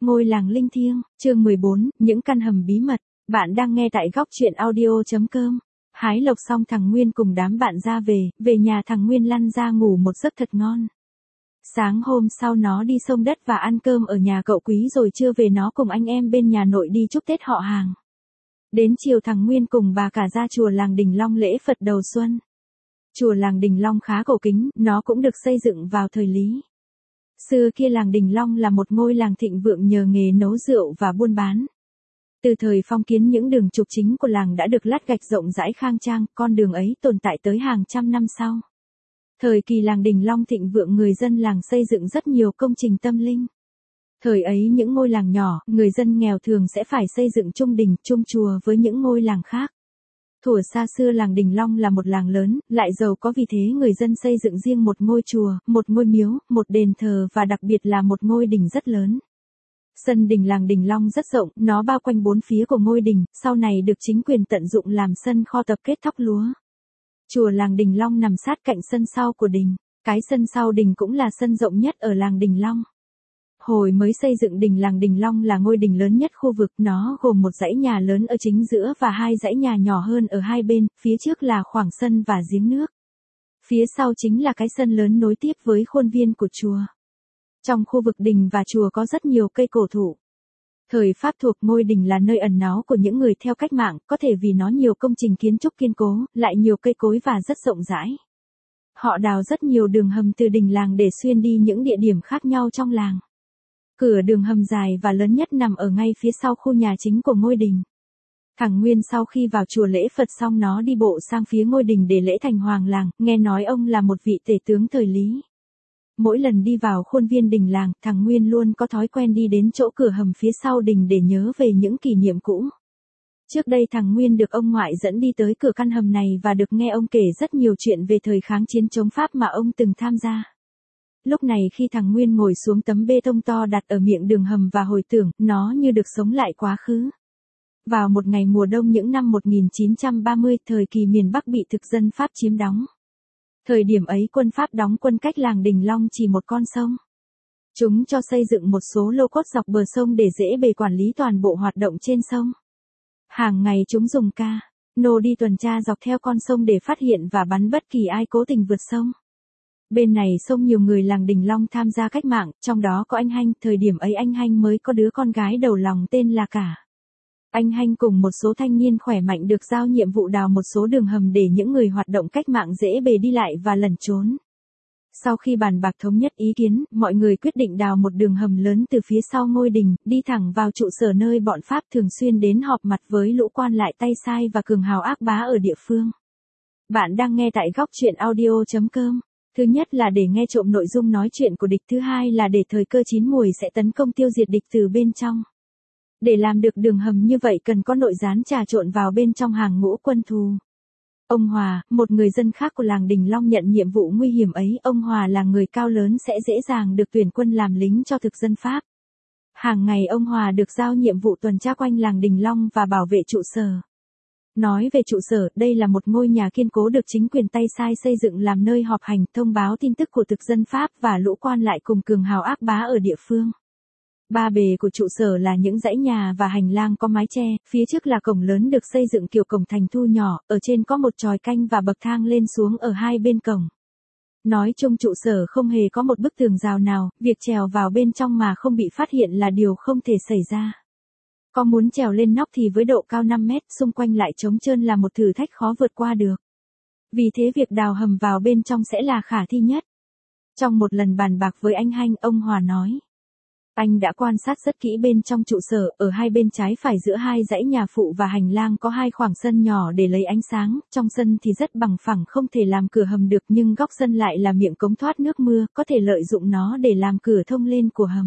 Ngôi làng linh thiêng, chương 14, những căn hầm bí mật. Bạn đang nghe tại góc truyện audio.com. Hái lộc xong thằng Nguyên cùng đám bạn ra về nhà thằng Nguyên lăn ra ngủ một giấc thật ngon. Sáng hôm sau nó đi xông đất và ăn cơm ở nhà cậu Quý rồi trưa về nó cùng anh em bên nhà nội đi chúc Tết họ hàng. Đến chiều thằng Nguyên cùng bà cả ra chùa làng Đình Long lễ Phật đầu xuân. Chùa làng Đình Long khá cổ kính, nó cũng được xây dựng vào thời Lý. Xưa kia làng Đình Long là một ngôi làng thịnh vượng nhờ nghề nấu rượu và buôn bán. Từ thời phong kiến những đường trục chính của làng đã được lát gạch rộng rãi khang trang, con đường ấy tồn tại tới hàng trăm năm sau. Thời kỳ làng Đình Long thịnh vượng người dân làng xây dựng rất nhiều công trình tâm linh. Thời ấy những ngôi làng nhỏ, người dân nghèo thường sẽ phải xây dựng chung đình, chung chùa với những ngôi làng khác. Thuở xa xưa làng Đình Long là một làng lớn, lại giàu có vì thế người dân xây dựng riêng một ngôi chùa, một ngôi miếu, một đền thờ và đặc biệt là một ngôi đình rất lớn. Sân đình làng Đình Long rất rộng, nó bao quanh bốn phía của ngôi đình, sau này được chính quyền tận dụng làm sân kho tập kết thóc lúa. Chùa làng Đình Long nằm sát cạnh sân sau của đình, cái sân sau đình cũng là sân rộng nhất ở làng Đình Long. Hồi mới xây dựng đình làng Đình Long là ngôi đình lớn nhất khu vực, nó gồm một dãy nhà lớn ở chính giữa và hai dãy nhà nhỏ hơn ở hai bên, phía trước là khoảng sân và giếng nước. Phía sau chính là cái sân lớn nối tiếp với khuôn viên của chùa. Trong khu vực đình và chùa có rất nhiều cây cổ thụ. Thời Pháp thuộc ngôi đình là nơi ẩn náu của những người theo cách mạng, có thể vì nó nhiều công trình kiến trúc kiên cố, lại nhiều cây cối và rất rộng rãi. Họ đào rất nhiều đường hầm từ đình làng để xuyên đi những địa điểm khác nhau trong làng. Cửa đường hầm dài và lớn nhất nằm ở ngay phía sau khu nhà chính của ngôi đình. Thằng Nguyên sau khi vào chùa lễ Phật xong nó đi bộ sang phía ngôi đình để lễ thành hoàng làng, nghe nói ông là một vị tể tướng thời Lý. Mỗi lần đi vào khuôn viên đình làng, thằng Nguyên luôn có thói quen đi đến chỗ cửa hầm phía sau đình để nhớ về những kỷ niệm cũ. Trước đây thằng Nguyên được ông ngoại dẫn đi tới cửa căn hầm này và được nghe ông kể rất nhiều chuyện về thời kháng chiến chống Pháp mà ông từng tham gia. Lúc này khi thằng Nguyên ngồi xuống tấm bê tông to đặt ở miệng đường hầm và hồi tưởng, nó như được sống lại quá khứ. Vào một ngày mùa đông những năm 1930, thời kỳ miền Bắc bị thực dân Pháp chiếm đóng. Thời điểm ấy quân Pháp đóng quân cách làng Đình Long chỉ một con sông. Chúng cho xây dựng một số lô cốt dọc bờ sông để dễ bề quản lý toàn bộ hoạt động trên sông. Hàng ngày chúng dùng cano đi tuần tra dọc theo con sông để phát hiện và bắn bất kỳ ai cố tình vượt sông. Bên này sông nhiều người làng Đình Long tham gia cách mạng, trong đó có anh Hanh, thời điểm ấy anh Hanh mới có đứa con gái đầu lòng tên là Cả. Anh Hanh cùng một số thanh niên khỏe mạnh được giao nhiệm vụ đào một số đường hầm để những người hoạt động cách mạng dễ bề đi lại và lẩn trốn. Sau khi bàn bạc thống nhất ý kiến, mọi người quyết định đào một đường hầm lớn từ phía sau ngôi đình, đi thẳng vào trụ sở nơi bọn Pháp thường xuyên đến họp mặt với lũ quan lại tay sai và cường hào ác bá ở địa phương. Bạn đang nghe tại góc truyện audio.com. Thứ nhất là để nghe trộm nội dung nói chuyện của địch, thứ hai là để thời cơ chín muồi sẽ tấn công tiêu diệt địch từ bên trong. Để làm được đường hầm như vậy cần có nội gián trà trộn vào bên trong hàng ngũ quân thù. Ông Hòa, một người dân khác của làng Đình Long nhận nhiệm vụ nguy hiểm ấy, ông Hòa là người cao lớn sẽ dễ dàng được tuyển quân làm lính cho thực dân Pháp. Hàng ngày ông Hòa được giao nhiệm vụ tuần tra quanh làng Đình Long và bảo vệ trụ sở. Nói về trụ sở, đây là một ngôi nhà kiên cố được chính quyền tay sai xây dựng làm nơi họp hành, thông báo tin tức của thực dân Pháp và lũ quan lại cùng cường hào ác bá ở địa phương. Ba bề của trụ sở là những dãy nhà và hành lang có mái che, phía trước là cổng lớn được xây dựng kiểu cổng thành thu nhỏ, ở trên có một chòi canh và bậc thang lên xuống ở hai bên cổng. Nói chung trụ sở không hề có một bức tường rào nào, việc trèo vào bên trong mà không bị phát hiện là điều không thể xảy ra. Có muốn trèo lên nóc thì với độ cao 5 mét, xung quanh lại trống trơn là một thử thách khó vượt qua được. Vì thế việc đào hầm vào bên trong sẽ là khả thi nhất. Trong một lần bàn bạc với anh Hanh, ông Hòa nói. Anh đã quan sát rất kỹ bên trong trụ sở, ở hai bên trái phải giữa hai dãy nhà phụ và hành lang có hai khoảng sân nhỏ để lấy ánh sáng, trong sân thì rất bằng phẳng không thể làm cửa hầm được nhưng góc sân lại là miệng cống thoát nước mưa, có thể lợi dụng nó để làm cửa thông lên của hầm.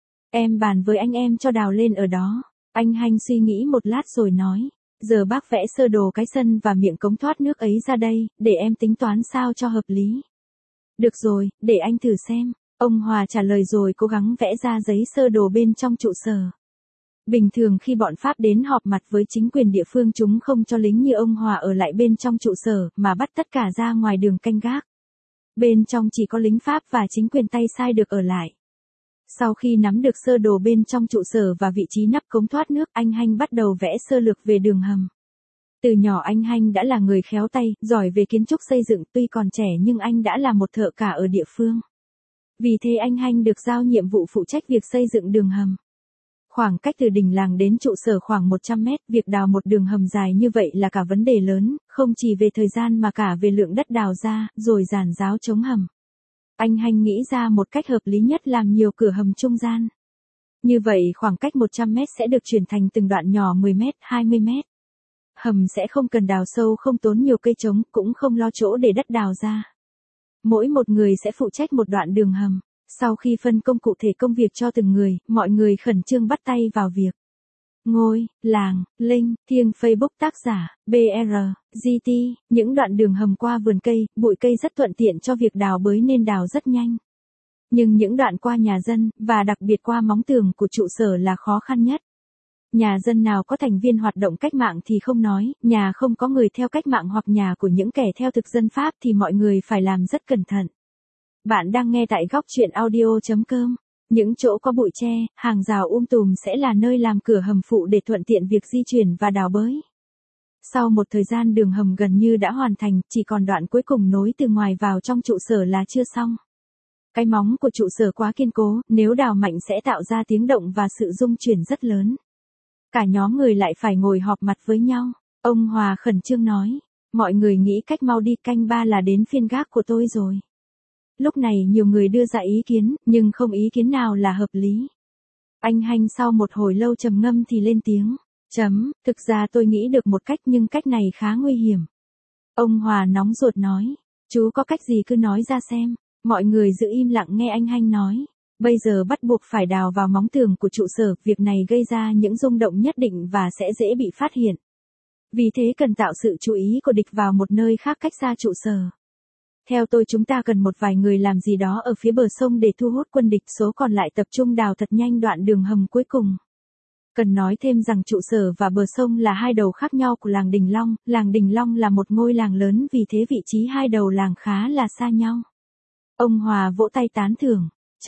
Em bàn với anh em cho đào lên ở đó. Anh Hanh suy nghĩ một lát rồi nói, giờ bác vẽ sơ đồ cái sân và miệng cống thoát nước ấy ra đây, để em tính toán sao cho hợp lý. Được rồi, để anh thử xem. Ông Hòa trả lời rồi cố gắng vẽ ra giấy sơ đồ bên trong trụ sở. Bình thường khi bọn Pháp đến họp mặt với chính quyền địa phương chúng không cho lính như ông Hòa ở lại bên trong trụ sở mà bắt tất cả ra ngoài đường canh gác. Bên trong chỉ có lính Pháp và chính quyền tay sai được ở lại. Sau khi nắm được sơ đồ bên trong trụ sở và vị trí nắp cống thoát nước, anh Hanh bắt đầu vẽ sơ lược về đường hầm. Từ nhỏ anh Hanh đã là người khéo tay, giỏi về kiến trúc xây dựng, tuy còn trẻ nhưng anh đã là một thợ cả ở địa phương. Vì thế anh Hanh được giao nhiệm vụ phụ trách việc xây dựng đường hầm. Khoảng cách từ đình làng đến trụ sở khoảng 100 mét, việc đào một đường hầm dài như vậy là cả vấn đề lớn, không chỉ về thời gian mà cả về lượng đất đào ra, rồi giàn giáo chống hầm. Anh Hanh nghĩ ra một cách hợp lý nhất làm nhiều cửa hầm trung gian. Như vậy khoảng cách 100 mét sẽ được chuyển thành từng đoạn nhỏ 10 mét, 20 mét. Hầm sẽ không cần đào sâu, không tốn nhiều cây trống, cũng không lo chỗ để đất đào ra. Mỗi một người sẽ phụ trách một đoạn đường hầm. Sau khi phân công cụ thể công việc cho từng người, mọi người khẩn trương bắt tay vào việc. Ngôi, làng, Linh, Thiêng Facebook tác giả, BR, GT, những đoạn đường hầm qua vườn cây, bụi cây rất thuận tiện cho việc đào bới nên đào rất nhanh. Nhưng những đoạn qua nhà dân, và đặc biệt qua móng tường của trụ sở là khó khăn nhất. Nhà dân nào có thành viên hoạt động cách mạng thì không nói, nhà không có người theo cách mạng hoặc nhà của những kẻ theo thực dân Pháp thì mọi người phải làm rất cẩn thận. Bạn đang nghe tại góc truyện audio.com. Những chỗ có bụi tre, hàng rào tùm sẽ là nơi làm cửa hầm phụ để thuận tiện việc di chuyển và đào bới. Sau một thời gian đường hầm gần như đã hoàn thành, chỉ còn đoạn cuối cùng nối từ ngoài vào trong trụ sở là chưa xong. Cái móng của trụ sở quá kiên cố, nếu đào mạnh sẽ tạo ra tiếng động và sự rung chuyển rất lớn. Cả nhóm người lại phải ngồi họp mặt với nhau. Ông Hòa khẩn trương nói, mọi người nghĩ cách mau đi, canh 3 là đến phiên gác của tôi rồi. Lúc này nhiều người đưa ra ý kiến, nhưng không ý kiến nào là hợp lý. Anh Hanh sau một hồi lâu trầm ngâm thì lên tiếng. Thực ra tôi nghĩ được một cách nhưng cách này khá nguy hiểm. Ông Hòa nóng ruột nói. Chú có cách gì cứ nói ra xem. Mọi người giữ im lặng nghe anh Hanh nói. Bây giờ bắt buộc phải đào vào móng tường của trụ sở, việc này gây ra những rung động nhất định và sẽ dễ bị phát hiện. Vì thế cần tạo sự chú ý của địch vào một nơi khác cách xa trụ sở. Theo tôi chúng ta cần một vài người làm gì đó ở phía bờ sông để thu hút quân địch, số còn lại tập trung đào thật nhanh đoạn đường hầm cuối cùng. Cần nói thêm rằng trụ sở và bờ sông là hai đầu khác nhau của làng Đình Long, làng Đình Long là một ngôi làng lớn vì thế vị trí hai đầu làng khá là xa nhau. Ông Hòa vỗ tay tán thưởng.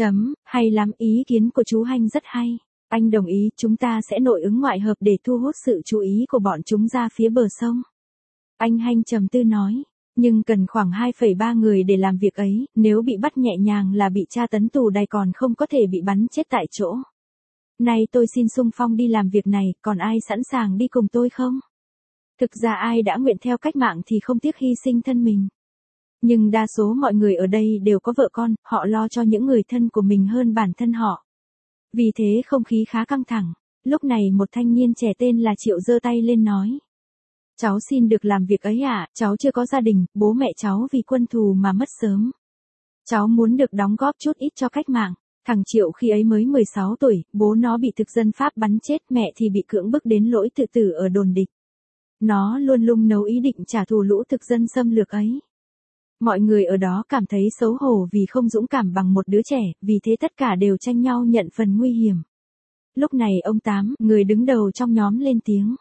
Hay lắm, ý kiến của chú Hanh rất hay. Anh đồng ý, chúng ta sẽ nội ứng ngoại hợp để thu hút sự chú ý của bọn chúng ra phía bờ sông. Anh Hanh trầm tư nói. Nhưng cần khoảng 2,3 người để làm việc ấy, nếu bị bắt nhẹ nhàng là bị tra tấn tù đày còn không có thể bị bắn chết tại chỗ. Nay tôi xin xung phong đi làm việc này, còn ai sẵn sàng đi cùng tôi không? Thực ra ai đã nguyện theo cách mạng thì không tiếc hy sinh thân mình. Nhưng đa số mọi người ở đây đều có vợ con, họ lo cho những người thân của mình hơn bản thân họ. Vì thế không khí khá căng thẳng. Lúc này một thanh niên trẻ tên là Triệu giơ tay lên nói. Cháu xin được làm việc ấy ạ, cháu chưa có gia đình, bố mẹ cháu vì quân thù mà mất sớm. Cháu muốn được đóng góp chút ít cho cách mạng. Thằng Triệu khi ấy mới 16 tuổi, bố nó bị thực dân Pháp bắn chết, mẹ thì bị cưỡng bức đến lỗi tự tử ở đồn địch. Nó luôn lung nấu ý định trả thù lũ thực dân xâm lược ấy. Mọi người ở đó cảm thấy xấu hổ vì không dũng cảm bằng một đứa trẻ, vì thế tất cả đều tranh nhau nhận phần nguy hiểm. Lúc này ông Tám, người đứng đầu trong nhóm lên tiếng.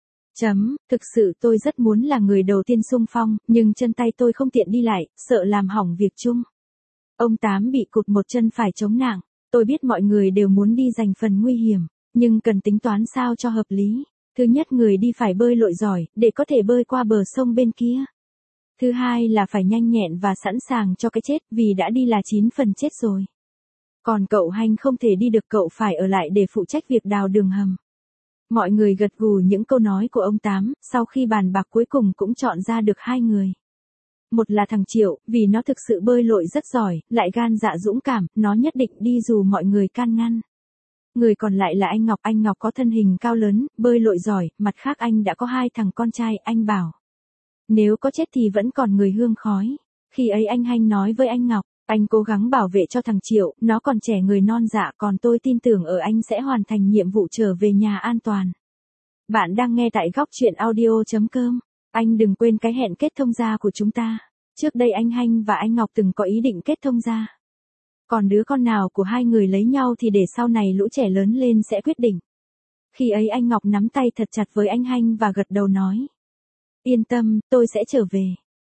Thực sự tôi rất muốn là người đầu tiên xung phong, nhưng chân tay tôi không tiện đi lại, sợ làm hỏng việc chung. Ông Tám bị cụt một chân phải chống nạng. Tôi biết mọi người đều muốn đi giành phần nguy hiểm, nhưng cần tính toán sao cho hợp lý. Thứ nhất, người đi phải bơi lội giỏi, để có thể bơi qua bờ sông bên kia. Thứ hai là phải nhanh nhẹn và sẵn sàng cho cái chết, vì đã đi là 9 phần chết rồi. Còn cậu Hanh không thể đi được, cậu phải ở lại để phụ trách việc đào đường hầm. Mọi người gật gù những câu nói của ông Tám, sau khi bàn bạc cuối cùng cũng chọn ra được 2 người. Một là thằng Triệu, vì nó thực sự bơi lội rất giỏi, lại gan dạ dũng cảm, nó nhất định đi dù mọi người can ngăn. Người còn lại là anh Ngọc có thân hình cao lớn, bơi lội giỏi, mặt khác anh đã có 2 thằng con trai, anh bảo. Nếu có chết thì vẫn còn người hương khói. Khi ấy anh Hanh nói với anh Ngọc, anh cố gắng bảo vệ cho thằng Triệu, nó còn trẻ người non dạ, còn tôi tin tưởng ở anh sẽ hoàn thành nhiệm vụ trở về nhà an toàn. Bạn đang nghe tại góc truyện audio.com. Anh đừng quên cái hẹn kết thông gia của chúng ta. Trước đây anh Hanh và anh Ngọc từng có ý định kết thông gia. Còn đứa con nào của 2 người lấy nhau thì để sau này lũ trẻ lớn lên sẽ quyết định. Khi ấy anh Ngọc nắm tay thật chặt với anh Hanh và gật đầu nói. Yên tâm, tôi sẽ trở về.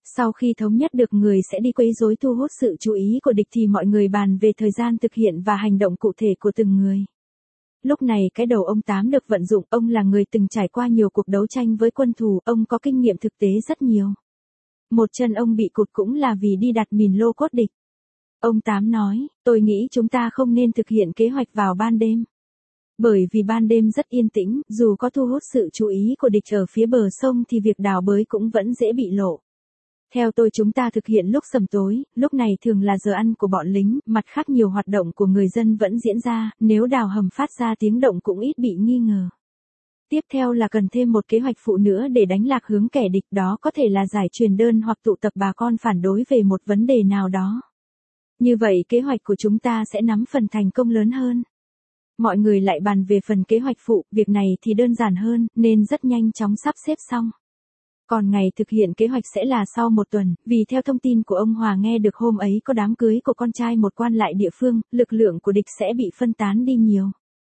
Sau khi thống nhất được người sẽ đi quấy rối thu hút sự chú ý của địch thì mọi người bàn về thời gian thực hiện và hành động cụ thể của từng người. Lúc này cái đầu ông Tám được vận dụng, ông là người từng trải qua nhiều cuộc đấu tranh với quân thù, ông có kinh nghiệm thực tế rất nhiều. Một chân ông bị cụt cũng là vì đi đặt mìn lô cốt địch. Ông Tám nói, tôi nghĩ chúng ta không nên thực hiện kế hoạch vào ban đêm. Bởi vì ban đêm rất yên tĩnh, dù có thu hút sự chú ý của địch ở phía bờ sông thì việc đào bới cũng vẫn dễ bị lộ. Theo tôi chúng ta thực hiện lúc sầm tối, lúc này thường là giờ ăn của bọn lính, mặt khác nhiều hoạt động của người dân vẫn diễn ra, nếu đào hầm phát ra tiếng động cũng ít bị nghi ngờ. Tiếp theo là cần thêm một kế hoạch phụ nữa để đánh lạc hướng kẻ địch, đó có thể là giải truyền đơn hoặc tụ tập bà con phản đối về một vấn đề nào đó. Như vậy kế hoạch của chúng ta sẽ nắm phần thành công lớn hơn. Mọi người lại bàn về phần kế hoạch phụ, việc này thì đơn giản hơn, nên rất nhanh chóng sắp xếp xong. Còn ngày thực hiện kế hoạch sẽ là sau một tuần, vì theo thông tin của ông Hòa nghe được hôm ấy có đám cưới của con trai một quan lại địa phương, lực lượng của địch sẽ bị phân tán đi nhiều.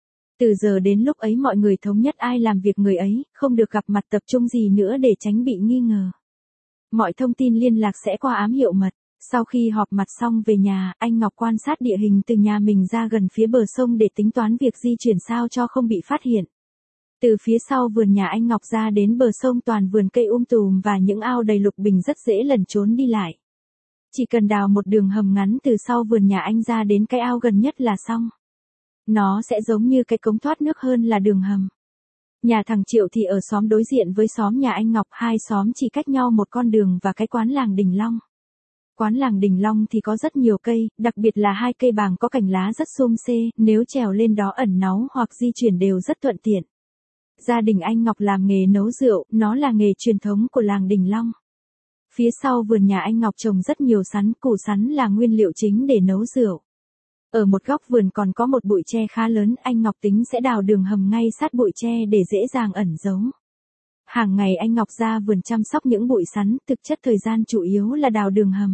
Từ giờ đến lúc ấy mọi người thống nhất ai làm việc người ấy, không được gặp mặt tập trung gì nữa để tránh bị nghi ngờ. Mọi thông tin liên lạc sẽ qua ám hiệu mật. Sau khi họp mặt xong về nhà, anh Ngọc quan sát địa hình từ nhà mình ra gần phía bờ sông để tính toán việc di chuyển sao cho không bị phát hiện. Từ phía sau vườn nhà anh Ngọc ra đến bờ sông toàn vườn cây tùm và những ao đầy lục bình rất dễ lẩn trốn đi lại. Chỉ cần đào một đường hầm ngắn từ sau vườn nhà anh ra đến cái ao gần nhất là xong. Nó sẽ giống như cái cống thoát nước hơn là đường hầm. Nhà thằng Triệu thì ở xóm đối diện với xóm nhà anh Ngọc, hai xóm chỉ cách nhau một con đường và cái quán làng Đình Long. Quán làng Đình Long thì có rất nhiều cây, đặc biệt là hai cây bàng có cành lá rất xum xê, nếu trèo lên đó ẩn náu hoặc di chuyển đều rất thuận tiện. Gia đình anh Ngọc làm nghề nấu rượu, nó là nghề truyền thống của làng Đình Long. Phía sau vườn nhà anh Ngọc trồng rất nhiều sắn, củ sắn là nguyên liệu chính để nấu rượu. Ở một góc vườn còn có một bụi tre khá lớn, anh Ngọc tính sẽ đào đường hầm ngay sát bụi tre để dễ dàng ẩn giấu. Hàng ngày anh Ngọc ra vườn chăm sóc những bụi sắn, thực chất thời gian chủ yếu là đào đường hầm.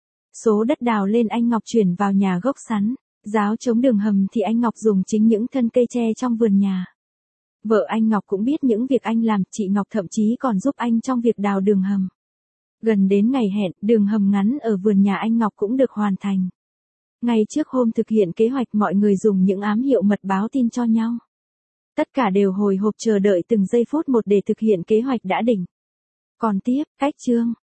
Số đất đào lên anh Ngọc chuyển vào nhà gốc sắn, giáo chống đường hầm thì anh Ngọc dùng chính những thân cây tre trong vườn nhà. Vợ anh Ngọc cũng biết những việc anh làm, chị Ngọc thậm chí còn giúp anh trong việc đào đường hầm. Gần đến ngày hẹn, đường hầm ngắn ở vườn nhà anh Ngọc cũng được hoàn thành. Ngay trước hôm thực hiện kế hoạch mọi người dùng những ám hiệu mật báo tin cho nhau. Tất cả đều hồi hộp chờ đợi từng giây phút một để thực hiện kế hoạch đã định. Còn tiếp, cách chương.